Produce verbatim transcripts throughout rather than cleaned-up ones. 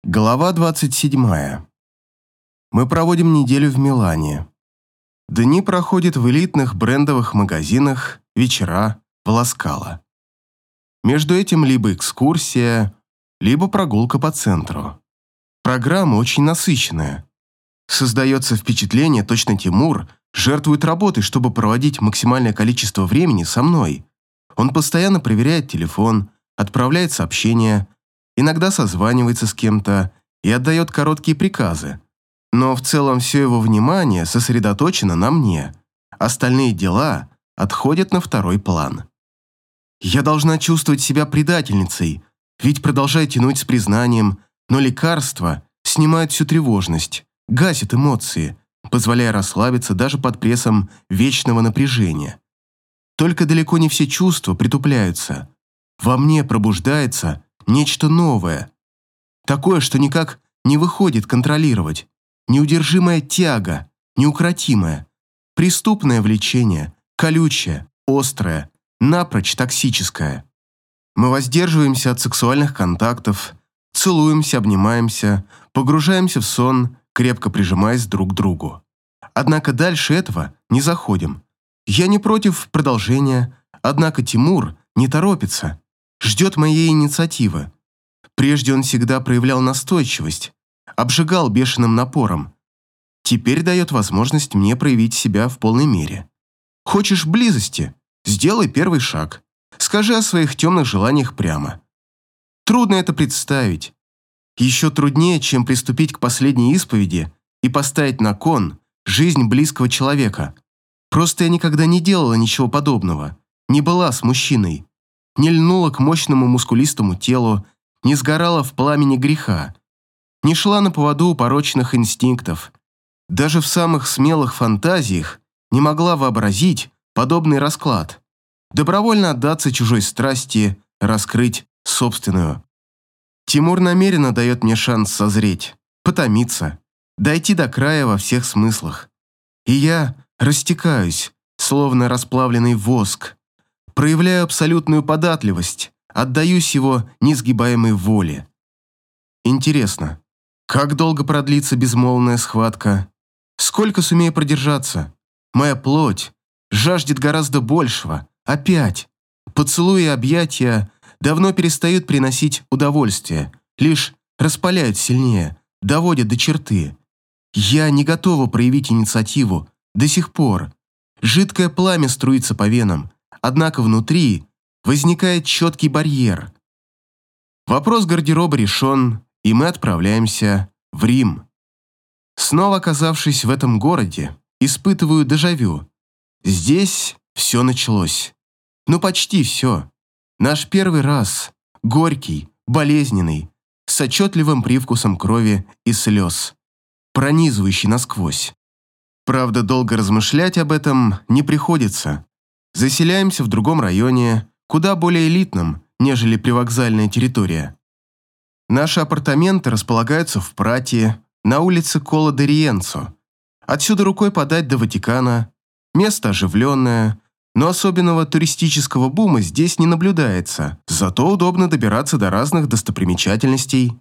Глава двадцать седьмая. Мы проводим неделю в Милане. Дни проходят в элитных брендовых магазинах, вечера в Ла-Скала. Между этим либо экскурсия, либо прогулка по центру. Программа очень насыщенная. Создается впечатление, точно Тимур жертвует работой, чтобы проводить максимальное количество времени со мной. Он постоянно проверяет телефон, отправляет сообщения, иногда созванивается с кем-то и отдает короткие приказы. Но в целом все его внимание сосредоточено на мне. Остальные дела отходят на второй план. Я должна чувствовать себя предательницей, ведь продолжаю тянуть с признанием, но лекарства снимают всю тревожность, гасят эмоции, позволяя расслабиться даже под прессом вечного напряжения. Только далеко не все чувства притупляются. Во мне пробуждается нечто новое. Такое, что никак не выходит контролировать. Неудержимая тяга, неукротимая. Преступное влечение, колючее, острое, напрочь токсическое. Мы воздерживаемся от сексуальных контактов, целуемся, обнимаемся, погружаемся в сон, крепко прижимаясь друг к другу. Однако дальше этого не заходим. Я не против продолжения, однако Тимур не торопится, ждет моей инициативы. Прежде он всегда проявлял настойчивость, обжигал бешеным напором. Теперь дает возможность мне проявить себя в полной мере. Хочешь близости? Сделай первый шаг. Скажи о своих темных желаниях прямо. Трудно это представить. Еще труднее, чем приступить к последней исповеди и поставить на кон жизнь близкого человека. Просто я никогда не делала ничего подобного, не была с мужчиной, не льнула к мощному мускулистому телу, не сгорала в пламени греха, не шла на поводу у порочных инстинктов. Даже в самых смелых фантазиях не могла вообразить подобный расклад. Добровольно отдаться чужой страсти, раскрыть собственную. Тимур намеренно дает мне шанс созреть, потомиться, дойти до края во всех смыслах. И я растекаюсь, словно расплавленный воск, проявляю абсолютную податливость, отдаюсь его несгибаемой воле. Интересно, как долго продлится безмолвная схватка? Сколько сумею продержаться? Моя плоть жаждет гораздо большего. Опять. Поцелуи и объятия давно перестают приносить удовольствие, лишь распаляют сильнее, доводят до черты. Я не готова проявить инициативу до сих пор. Жидкое пламя струится по венам, однако внутри возникает четкий барьер. Вопрос гардероба решен, и мы отправляемся в Рим. Снова оказавшись в этом городе, испытываю дежавю. Здесь все началось. Ну, почти все. Наш первый раз, горький, болезненный, с отчетливым привкусом крови и слез, пронизывающий насквозь. Правда, долго размышлять об этом не приходится. Заселяемся в другом районе, куда более элитном, нежели привокзальная территория. Наши апартаменты располагаются в Прате, на улице Кола де Риенцо. Отсюда рукой подать до Ватикана. Место оживленное, но особенного туристического бума здесь не наблюдается, зато удобно добираться до разных достопримечательностей.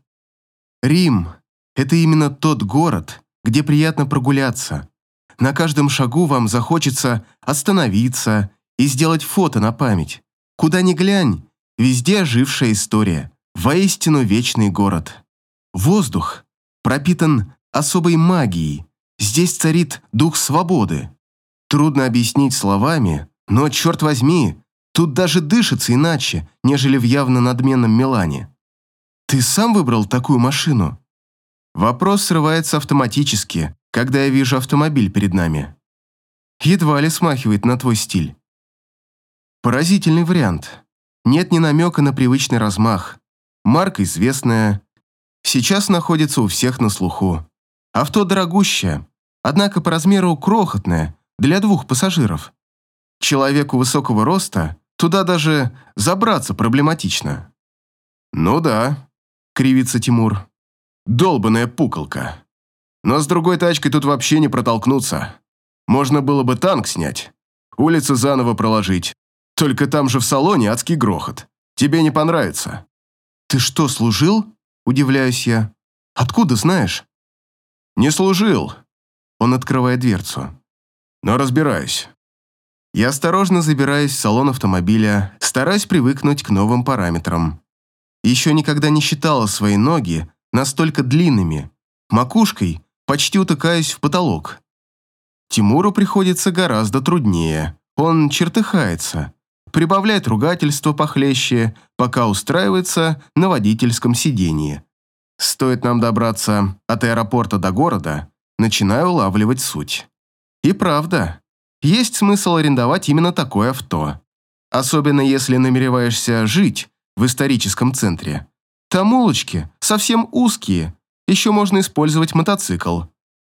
Рим – это именно тот город, где приятно прогуляться. На каждом шагу вам захочется остановиться и сделать фото на память. Куда ни глянь, везде ожившая история. Воистину вечный город. Воздух пропитан особой магией. Здесь царит дух свободы. Трудно объяснить словами, но, черт возьми, тут даже дышится иначе, нежели в явно надменном Милане. Ты сам выбрал такую машину? Вопрос срывается автоматически, когда я вижу автомобиль перед нами. Едва ли смахивает на твой стиль. Поразительный вариант. Нет ни намека на привычный размах. Марка известная. Сейчас находится у всех на слуху. Авто дорогущее, однако по размеру крохотное для двух пассажиров. Человеку высокого роста туда даже забраться проблематично. «Ну да», — кривится Тимур. «Долбаная пуколка. Но с другой тачкой тут вообще не протолкнуться. Можно было бы танк снять, улицу заново проложить. Только там же в салоне адский грохот. Тебе не понравится». «Ты что, служил?» – удивляюсь я. Откуда знаешь?» «Не служил». Он открывает дверцу. «Но разбираюсь». Я осторожно забираюсь в салон автомобиля, стараюсь привыкнуть к новым параметрам. Еще никогда не считала свои ноги настолько длинными. Макушкой почти утыкаюсь в потолок. Тимуру приходится гораздо труднее. Он чертыхается, прибавляет ругательство похлеще, пока устраивается на водительском сиденье. Стоит нам добраться от аэропорта до города, начинаю улавливать суть. И правда, есть смысл арендовать именно такое авто. Особенно если намереваешься жить в историческом центре. Там улочки совсем узкие, еще можно использовать мотоцикл.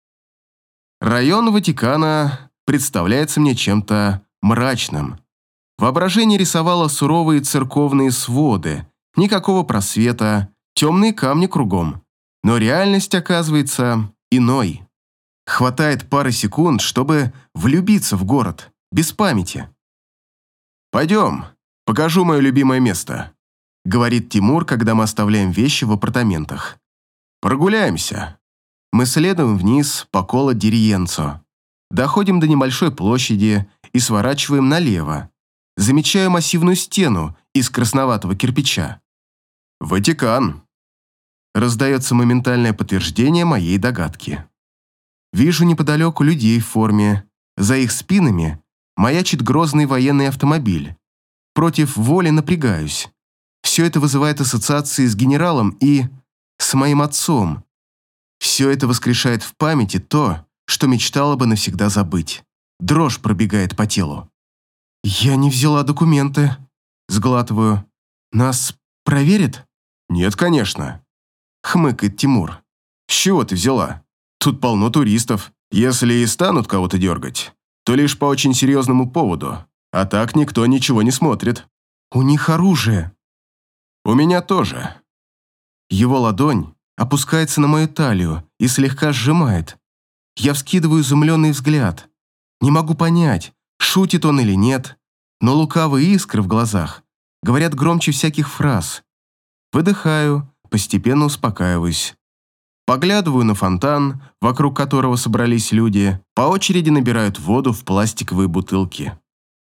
Район Ватикана представляется мне чем-то мрачным. Воображение рисовало суровые церковные своды, никакого просвета, темные камни кругом. Но реальность оказывается иной. Хватает пары секунд, чтобы влюбиться в город, без памяти. «Пойдем, покажу мое любимое место», — говорит Тимур, когда мы оставляем вещи в апартаментах. «Прогуляемся». Мы следуем вниз по Кола ди Риенцо. Доходим до небольшой площади и сворачиваем налево. Замечаю массивную стену из красноватого кирпича. «Ватикан», — раздается моментальное подтверждение моей догадки. Вижу неподалеку людей в форме. За их спинами маячит грозный военный автомобиль. Против воли напрягаюсь. Все это вызывает ассоциации с генералом и с моим отцом. Все это воскрешает в памяти то, что мечтала бы навсегда забыть. Дрожь пробегает по телу. «Я не взяла документы», — сглатываю. «Нас проверят?» «Нет, конечно», — хмыкает Тимур. «С чего ты взяла? Тут полно туристов. Если и станут кого-то дергать, то лишь по очень серьезному поводу. А так никто ничего не смотрит». «У них оружие». «У меня тоже». Его ладонь опускается на мою талию и слегка сжимает. Я вскидываю изумленный взгляд. Не могу понять, шутит он или нет, но лукавые искры в глазах говорят громче всяких фраз. Выдыхаю, постепенно успокаиваюсь. Поглядываю на фонтан, вокруг которого собрались люди, по очереди набирают воду в пластиковые бутылки.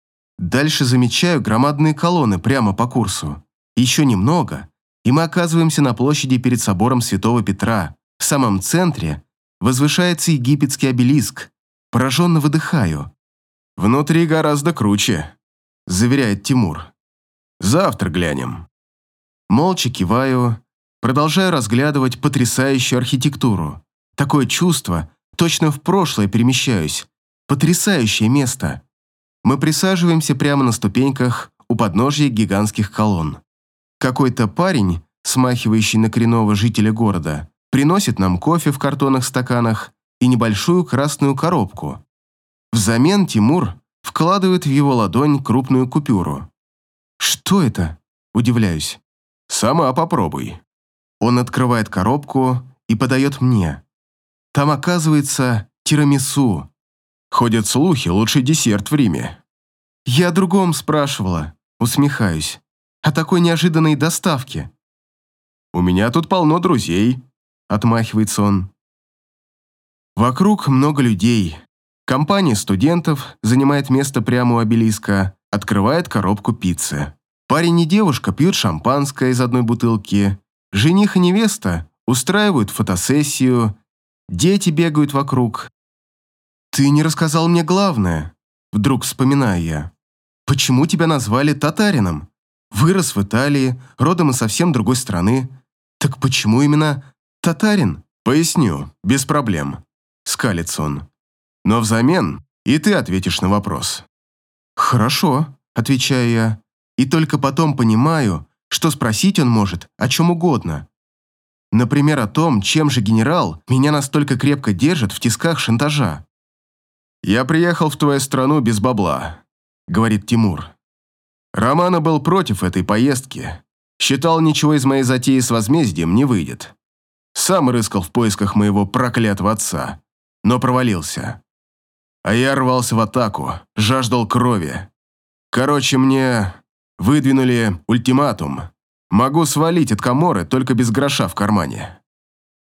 Дальше замечаю громадные колонны прямо по курсу. Еще немного, и мы оказываемся на площади перед собором Святого Петра. В самом центре возвышается египетский обелиск. Пораженно выдыхаю. «Внутри гораздо круче», — заверяет Тимур. «Завтра глянем». Молча киваю, продолжаю разглядывать потрясающую архитектуру. Такое чувство, точно в прошлое перемещаюсь. Потрясающее место. Мы присаживаемся прямо на ступеньках у подножья гигантских колонн. Какой-то парень, смахивающий на коренного жителя города, приносит нам кофе в картонных стаканах и небольшую красную коробку. Взамен Тимур вкладывает в его ладонь крупную купюру. «Что это?» – удивляюсь. «Сама попробуй». Он открывает коробку и подает мне. Там оказывается тирамису. Ходят слухи, лучший десерт в Риме. Я о другом спрашивала, усмехаюсь. О такой неожиданной доставке. «У меня тут полно друзей», — отмахивается он. Вокруг много людей. Компания студентов занимает место прямо у обелиска, открывает коробку пиццы. Парень и девушка пьют шампанское из одной бутылки. Жених и невеста устраивают фотосессию. Дети бегают вокруг. «Ты не рассказал мне главное», — вдруг вспоминаю я. «Почему тебя назвали татарином? Вырос в Италии, родом из совсем другой страны. Так почему именно татарин?» «Поясню, без проблем», — скалится он. «Но взамен и ты ответишь на вопрос». «Хорошо», — отвечаю я, и только потом понимаю, что спросить он может о чем угодно. Например, о том, чем же генерал меня настолько крепко держит в тисках шантажа. «Я приехал в твою страну без бабла», — говорит Тимур. «Романа был против этой поездки. Считал, ничего из моей затеи с возмездием не выйдет. Сам рыскал в поисках моего проклятого отца, но провалился. А я рвался в атаку, жаждал крови. Короче, мне выдвинули ультиматум. Могу свалить от Каморры только без гроша в кармане.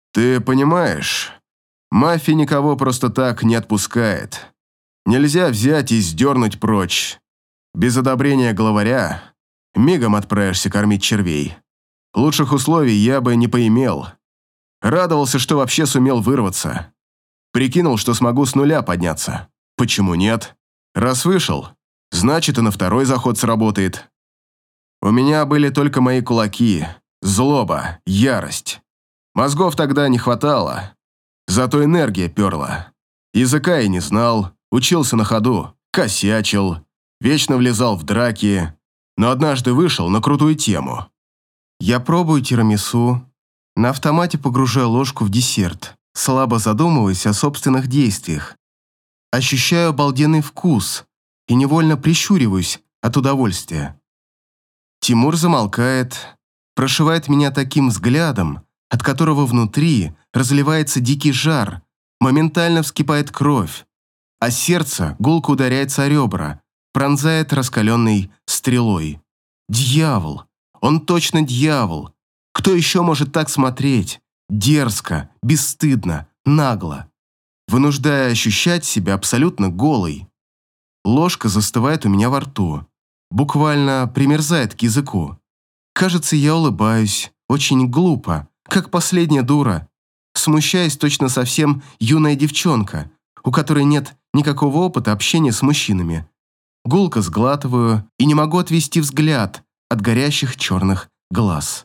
Ты понимаешь, мафия никого просто так не отпускает. Нельзя взять и сдернуть прочь. Без одобрения главаря мигом отправишься кормить червей. Лучших условий я бы не поимел. Радовался, что вообще сумел вырваться. Прикинул, что смогу с нуля подняться. Почему нет? Раз вышел, значит и на второй заход сработает. У меня были только мои кулаки, злоба, ярость. Мозгов тогда не хватало, зато энергия перла. Языка я не знал, учился на ходу, косячил, вечно влезал в драки, но однажды вышел на крутую тему. Я пробую тирамису, на автомате погружаю ложку в десерт, слабо задумываясь о собственных действиях. Ощущаю обалденный вкус и невольно прищуриваюсь от удовольствия. Тимур замолкает, прошивает меня таким взглядом, от которого внутри разливается дикий жар, моментально вскипает кровь, а сердце гулко ударяется о ребра, пронзает раскаленной стрелой. Дьявол! Он точно дьявол! Кто еще может так смотреть? Дерзко, бесстыдно, нагло, вынуждая ощущать себя абсолютно голой. Ложка застывает у меня во рту, буквально примерзает к языку. Кажется, я улыбаюсь, очень глупо, как последняя дура, смущаясь точно совсем юная девчонка, у которой нет никакого опыта общения с мужчинами. Гулко сглатываю и не могу отвести взгляд от горящих черных глаз.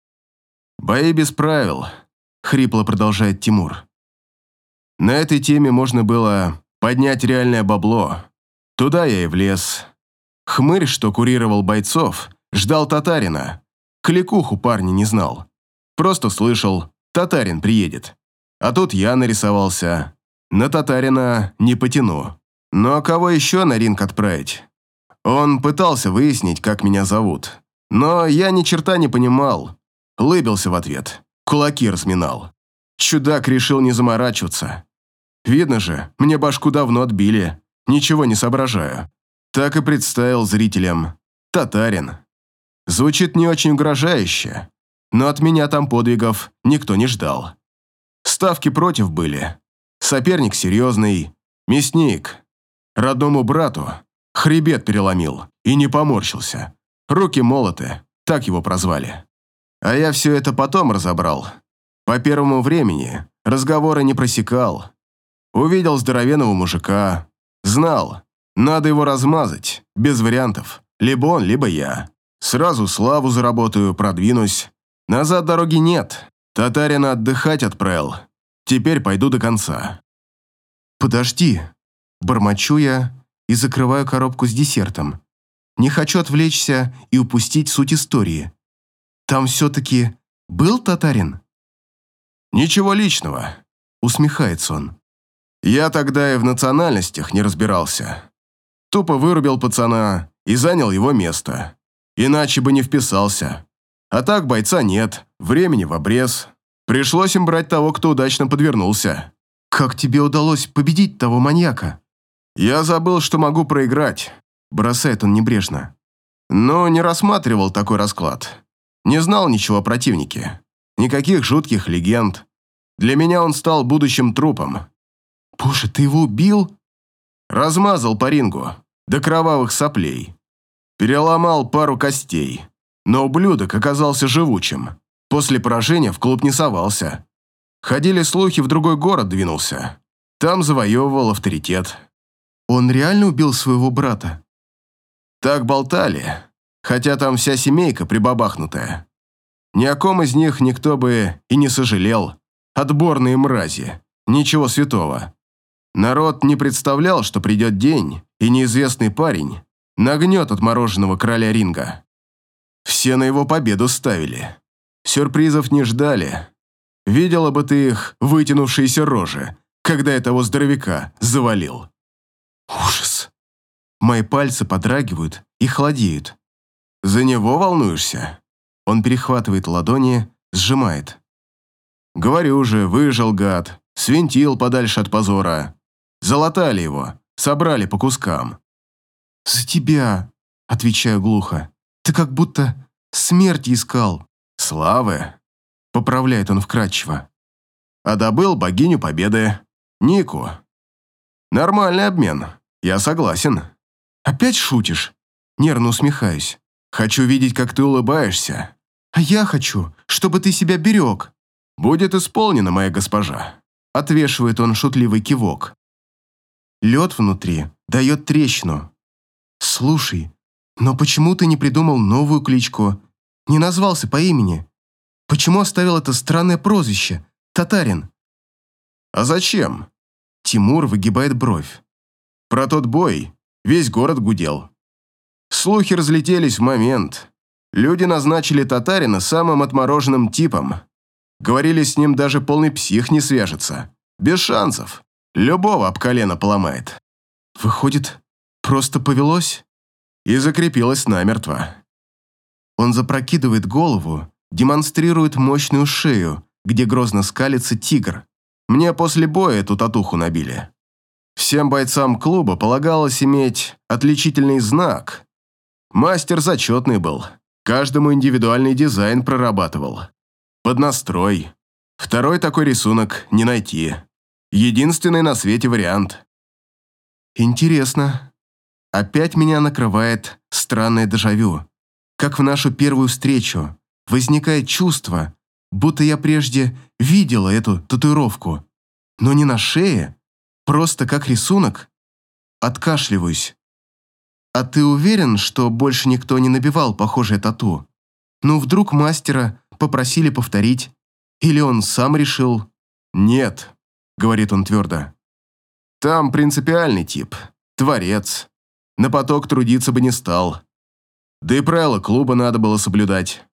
«Бои без правил», — хрипло продолжает Тимур. «На этой теме можно было поднять реальное бабло. Туда я и влез. Хмырь, что курировал бойцов, ждал татарина. Кликуху парня не знал. Просто слышал, татарин приедет. А тут я нарисовался. На татарина не потяну. Но кого еще на ринг отправить? Он пытался выяснить, как меня зовут. Но я ни черта не понимал. Лыбился в ответ. Кулаки разминал. Чудак решил не заморачиваться. Видно же, мне башку давно отбили. Ничего не соображаю. Так и представил зрителям. Татарин. Звучит не очень угрожающе, но от меня там подвигов никто не ждал. Ставки против были. Соперник серьезный. Мясник. Родному брату хребет переломил и не поморщился. Руки молоты, так его прозвали. А я все это потом разобрал. По первому времени разговора не просекал. Увидел здоровенного мужика. Знал, надо его размазать, без вариантов. Либо он, либо я. Сразу славу заработаю, продвинусь. Назад дороги нет. Татарина отдыхать отправил. Теперь пойду до конца. Подожди. Бормочу я и закрываю коробку с десертом. Не хочу отвлечься и упустить суть истории. Там все-таки был татарин? Ничего личного, усмехается он. Я тогда и в национальностях не разбирался. Тупо вырубил пацана и занял его место. Иначе бы не вписался. А так бойца нет, времени в обрез. Пришлось им брать того, кто удачно подвернулся. Как тебе удалось победить того маньяка? Я забыл, что могу проиграть. Бросает он небрежно. Но не рассматривал такой расклад. Не знал ничего о противнике. Никаких жутких легенд. Для меня он стал будущим трупом. Боже, ты его убил? Размазал по рингу. До кровавых соплей. Переломал пару костей. Но ублюдок оказался живучим. После поражения в клуб не совался. Ходили слухи, в другой город двинулся. Там завоевывал авторитет. Он реально убил своего брата? Так болтали. Хотя там вся семейка прибабахнутая. Ни о ком из них никто бы и не сожалел. Отборные мрази. Ничего святого. Народ не представлял, что придет день, и неизвестный парень нагнет отмороженного короля ринга. Все на его победу ставили. Сюрпризов не ждали. Видела бы ты их вытянувшиеся рожи, когда этого здоровяка завалил. Ужас. Мои пальцы подрагивают и холодеют. За него волнуешься? Он перехватывает ладони, сжимает. Говорю же, выжил гад, свинтил подальше от позора. Залатали его, собрали по кускам. «За тебя», — отвечаю глухо. «Ты как будто смерти искал». «Славы», — поправляет он вкратчиво. а добыл богиню победы, Нику. Нормальный обмен, я согласен. Опять шутишь? Нервно усмехаюсь. Хочу видеть, как ты улыбаешься. А я хочу, чтобы ты себя берег. Будет исполнено, моя госпожа. Отвешивает он шутливый кивок. Лед внутри дает трещину. Слушай, но почему ты не придумал новую кличку? Не назвался по имени? Почему оставил это странное прозвище «Татарин»? А зачем? Тимур выгибает бровь. Про тот бой весь город гудел. Слухи разлетелись в момент. Люди назначили Татарина самым отмороженным типом. Говорили, с ним даже полный псих не свяжется. Без шансов. Любого об колено поломает. Выходит, просто повелось? И закрепилось намертво. Он запрокидывает голову, демонстрирует мощную шею, где грозно скалится тигр. Мне после боя эту татуху набили. Всем бойцам клуба полагалось иметь отличительный знак. Мастер зачетный был. Каждому индивидуальный дизайн прорабатывал. Под настрой. Второй такой рисунок не найти. Единственный на свете вариант. Интересно. Опять меня накрывает странное дежавю. Как в нашу первую встречу. Возникает чувство, будто я прежде видела эту татуировку. Но не на шее, просто как рисунок. Откашливаюсь. А ты уверен, что больше никто не набивал похожее тату? Ну, вдруг мастера попросили повторить? Или он сам решил? Нет, говорит он твердо. Там принципиальный тип, творец. На поток трудиться бы не стал. Да и правила клуба надо было соблюдать.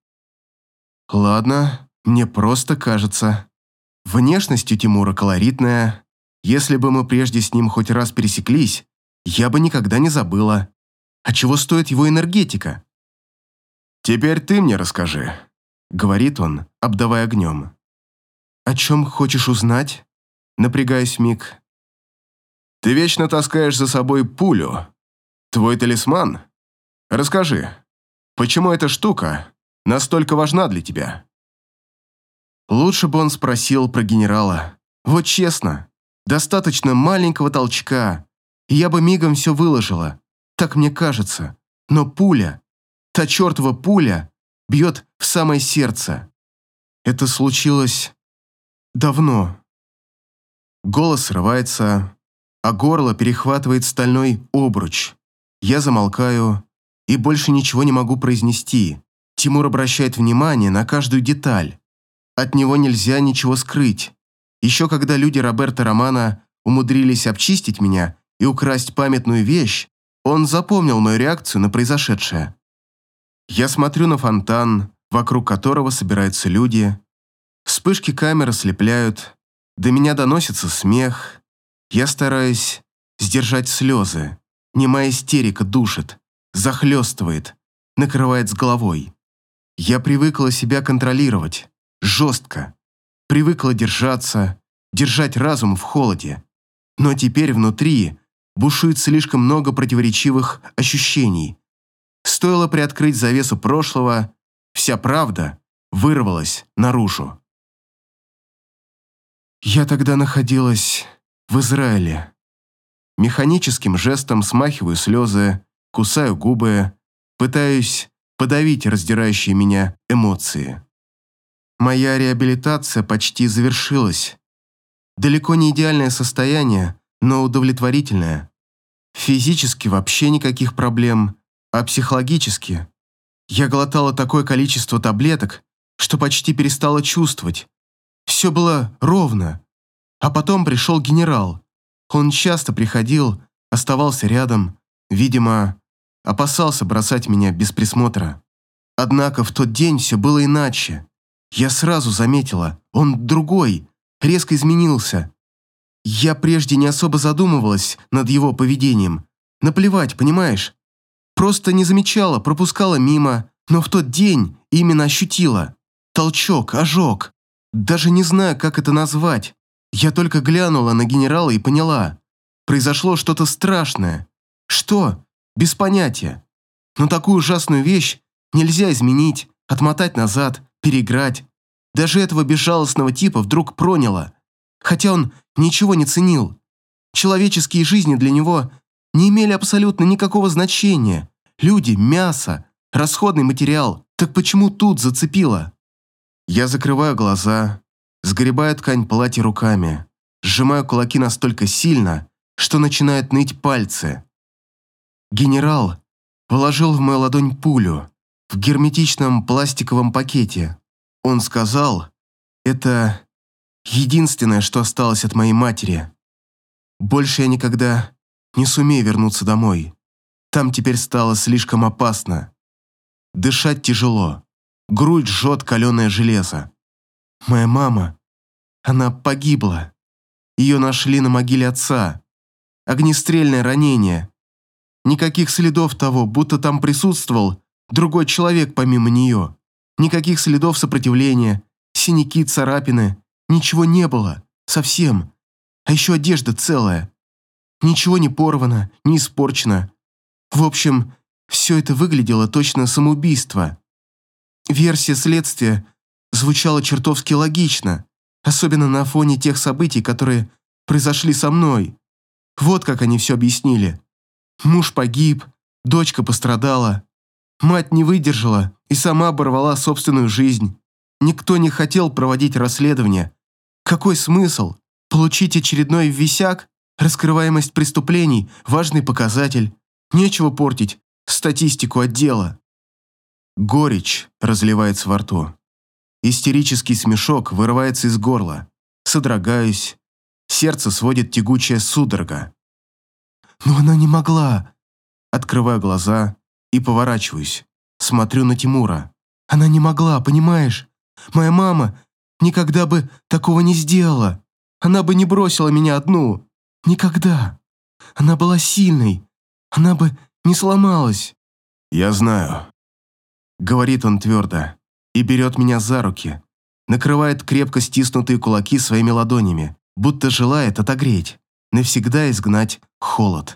Ладно, мне просто кажется. Внешность у Тимура колоритная. Если бы мы прежде с ним хоть раз пересеклись, я бы никогда не забыла. А чего стоит его энергетика? «Теперь ты мне расскажи», — говорит он, обдавая огнем. «О чем хочешь узнать?» Напрягаюсь вмиг. «Ты вечно таскаешь за собой пулю. Твой талисман? Расскажи, почему эта штука настолько важна для тебя?» Лучше бы он спросил про генерала. Вот честно, достаточно маленького толчка, и я бы мигом все выложила. Так мне кажется. Но пуля, та чертова пуля, бьет в самое сердце. Это случилось давно. Голос срывается, а горло перехватывает стальной обруч. Я замолкаю и больше ничего не могу произнести. Тимур обращает внимание на каждую деталь. От него нельзя ничего скрыть. Еще когда люди Роберто Романо умудрились обчистить меня и украсть памятную вещь, он запомнил мою реакцию на произошедшее. Я смотрю на фонтан, вокруг которого собираются люди. Вспышки камер ослепляют. До меня доносится смех. Я стараюсь сдержать слезы. Немая истерика душит, захлестывает, накрывает с головой. Я привыкла себя контролировать. Жестко. Привыкла держаться, держать разум в холоде. Но теперь внутри бушует слишком много противоречивых ощущений. Стоило приоткрыть завесу прошлого, вся правда вырвалась наружу. Я тогда находилась в Израиле. Механическим жестом смахиваю слезы, кусаю губы, пытаюсь подавить раздирающие меня эмоции. Моя реабилитация почти завершилась. Далеко не идеальное состояние, но удовлетворительное. Физически вообще никаких проблем, а психологически я глотала такое количество таблеток, что почти перестала чувствовать. Все было ровно. А потом пришел генерал. Он часто приходил, оставался рядом, видимо, опасался бросать меня без присмотра. Однако в тот день все было иначе. Я сразу заметила, он другой, резко изменился. Я прежде не особо задумывалась над его поведением. Наплевать, понимаешь? Просто не замечала, пропускала мимо, но в тот день именно ощутила. Толчок, ожог. Даже не знаю, как это назвать. Я только глянула на генерала и поняла. Произошло что-то страшное. Что? Без понятия. Но такую ужасную вещь нельзя изменить, отмотать назад, переиграть. Даже этого безжалостного типа вдруг проняло. хотя он ничего не ценил. Человеческие жизни для него не имели абсолютно никакого значения. Люди, мясо, расходный материал. Так почему тут зацепило? Я закрываю глаза, сгребаю ткань платья руками, сжимаю кулаки настолько сильно, что начинают ныть пальцы. Генерал вложил в мою ладонь пулю в герметичном пластиковом пакете. Он сказал, это единственное, что осталось от моей матери. Больше я никогда не сумею вернуться домой. Там теперь стало слишком опасно. Дышать тяжело. Грудь жжет каленое железо. Моя мама, она погибла. Ее нашли на могиле отца. Огнестрельное ранение. Никаких следов того, будто там присутствовал другой человек помимо нее. Никаких следов сопротивления, синяки, царапины. Ничего не было. Совсем. А еще одежда целая. Ничего не порвано, не испорчено. В общем, все это выглядело точно самоубийство. Версия следствия звучала чертовски логично, особенно на фоне тех событий, которые произошли со мной. Вот как они все объяснили. Муж погиб, дочка пострадала. Мать не выдержала и сама оборвала собственную жизнь. Никто не хотел проводить расследование. Какой смысл? Получить очередной висяк? Раскрываемость преступлений – важный показатель. Нечего портить статистику отдела. Горечь разливается во рту. Истерический смешок вырывается из горла. Содрогаюсь. Сердце сводит тягучая судорога. Но она не могла. Открываю глаза и поворачиваюсь. Смотрю на Тимура. Она не могла, понимаешь? Моя мама никогда бы такого не сделала. Она бы не бросила меня одну. Никогда. Она была сильной. Она бы не сломалась. Я знаю. Говорит он твердо и берет меня за руки. Накрывает крепко стиснутые кулаки своими ладонями, будто желает отогреть, навсегда изгнать холод.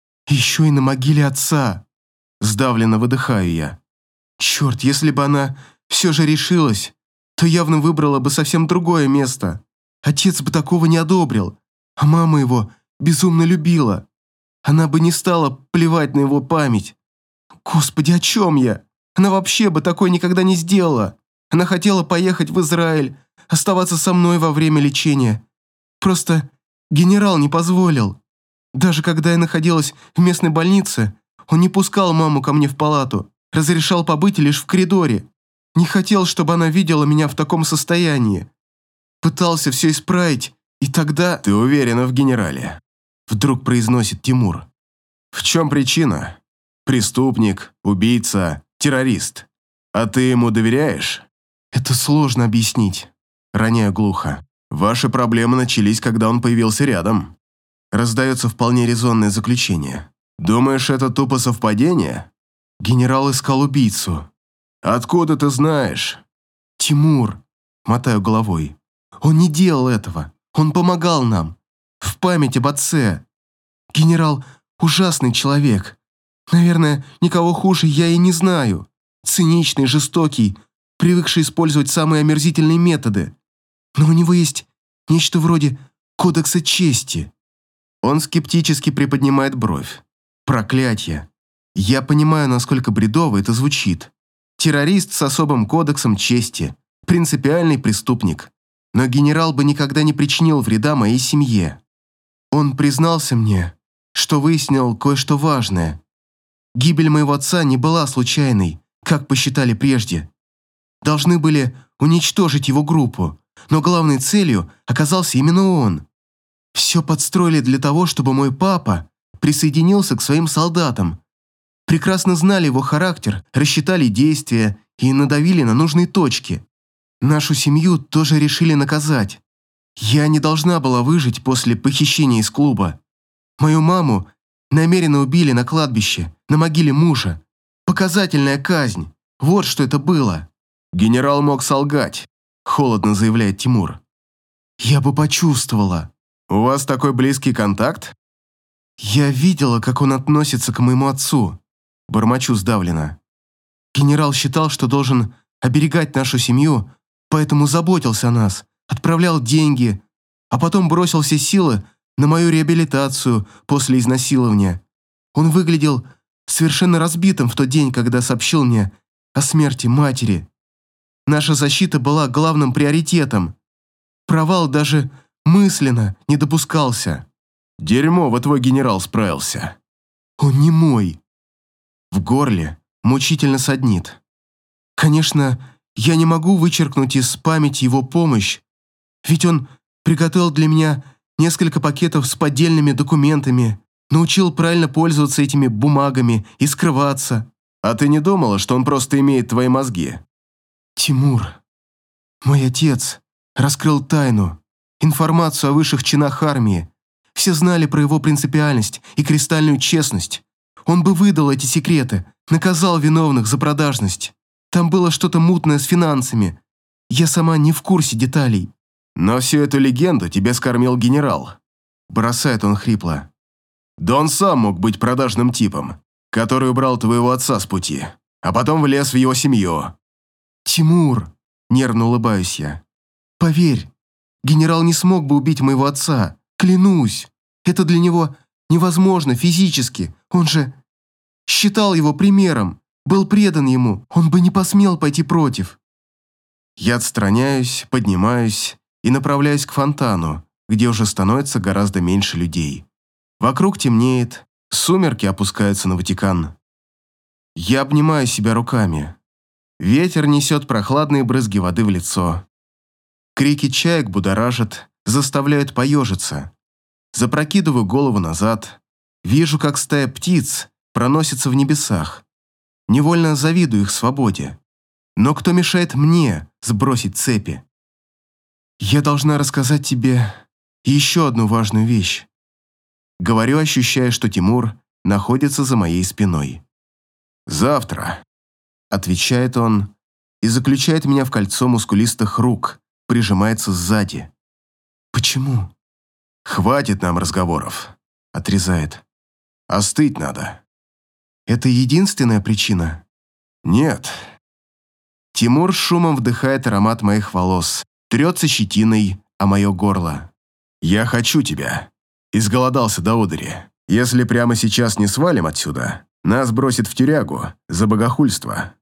Еще и на могиле отца. Сдавленно выдыхаю я. Черт, если бы она все же решилась, то явно выбрала бы совсем другое место. Отец бы такого не одобрил, а мама его безумно любила. Она бы не стала плевать на его память. Господи, о чем я? Она вообще бы такое никогда не сделала. Она хотела поехать в Израиль, оставаться со мной во время лечения. Просто генерал не позволил. Даже когда я находилась в местной больнице, он не пускал маму ко мне в палату, разрешал побыть лишь в коридоре. Не хотел, чтобы она видела меня в таком состоянии. Пытался все исправить, и тогда... «Ты уверена в генерале?» Вдруг произносит Тимур. «В чем причина? Преступник, убийца, террорист. А ты ему доверяешь?» «Это сложно объяснить», — роняю глухо. «Ваши проблемы начались, когда он появился рядом». Раздается вполне резонное заключение. «Думаешь, это тупо совпадение?» Генерал искал убийцу. «Откуда ты знаешь?» «Тимур», — мотаю головой. «Он не делал этого. Он помогал нам. В память об отце. Генерал – ужасный человек. Наверное, никого хуже я и не знаю. Циничный, жестокий, привыкший использовать самые омерзительные методы. Но у него есть нечто вроде кодекса чести». Он скептически приподнимает бровь. «Проклятье. Я понимаю, насколько бредово это звучит. Террорист с особым кодексом чести. Принципиальный преступник. Но генерал бы никогда не причинил вреда моей семье. Он признался мне, что выяснил кое-что важное. Гибель моего отца не была случайной, как посчитали прежде. Должны были уничтожить его группу, но главной целью оказался именно он. Все подстроили для того, чтобы мой папа присоединился к своим солдатам. Прекрасно знали его характер, рассчитали действия и надавили на нужные точки. Нашу семью тоже решили наказать. Я не должна была выжить после похищения из клуба. Мою маму намеренно убили на кладбище, на могиле мужа. Показательная казнь. Вот что это было. Генерал мог солгать, холодно заявляет Тимур. Я бы почувствовала. У вас такой близкий контакт? Я видела, как он относится к моему отцу. Бормочу сдавленно. Генерал считал, что должен оберегать нашу семью, поэтому заботился о нас, отправлял деньги, а потом бросил все силы на мою реабилитацию после изнасилования. Он выглядел совершенно разбитым в тот день, когда сообщил мне о смерти матери. Наша защита была главным приоритетом. Провал даже мысленно не допускался. Дерьмово твой генерал справился. Он не мой. В горле мучительно саднит. Конечно, я не могу вычеркнуть из памяти его помощь, ведь он приготовил для меня несколько пакетов с поддельными документами, научил правильно пользоваться этими бумагами и скрываться. А ты не думала, что он просто имеет твои мозги? Тимур, мой отец раскрыл тайну, информацию о высших чинах армии. Все знали про его принципиальность и кристальную честность. Он бы выдал эти секреты, наказал виновных за продажность. Там было что-то мутное с финансами. Я сама не в курсе деталей. Но всю эту легенду тебе скормил генерал. Бросает он хрипло. Да он сам мог быть продажным типом, который убрал твоего отца с пути, а потом влез в его семью. Тимур, нервно улыбаюсь я. Поверь, генерал не смог бы убить моего отца. Клянусь, это для него невозможно физически. Он же считал его примером, был предан ему. Он бы не посмел пойти против. Я отстраняюсь, поднимаюсь и направляюсь к фонтану, где уже становится гораздо меньше людей. Вокруг темнеет, сумерки опускаются на Ватикан. Я обнимаю себя руками. Ветер несет прохладные брызги воды в лицо. Крики чаек будоражат, заставляют поежиться. Запрокидываю голову назад. Вижу, как стая птиц проносится в небесах. Невольно завидую их свободе. Но кто мешает мне сбросить цепи? Я должна рассказать тебе еще одну важную вещь. Говорю, ощущая, что Тимур находится за моей спиной. «Завтра», — отвечает он и заключает меня в кольцо мускулистых рук, прижимается сзади. «Почему?» «Хватит нам разговоров», — отрезает. «Остыть надо». «Это единственная причина?» «Нет». Тимур шумом вдыхает аромат моих волос, трется щетиной о мое горло. «Я хочу тебя. Изголодался до одури. Если прямо сейчас не свалим отсюда, нас бросит в тюрягу за богохульство».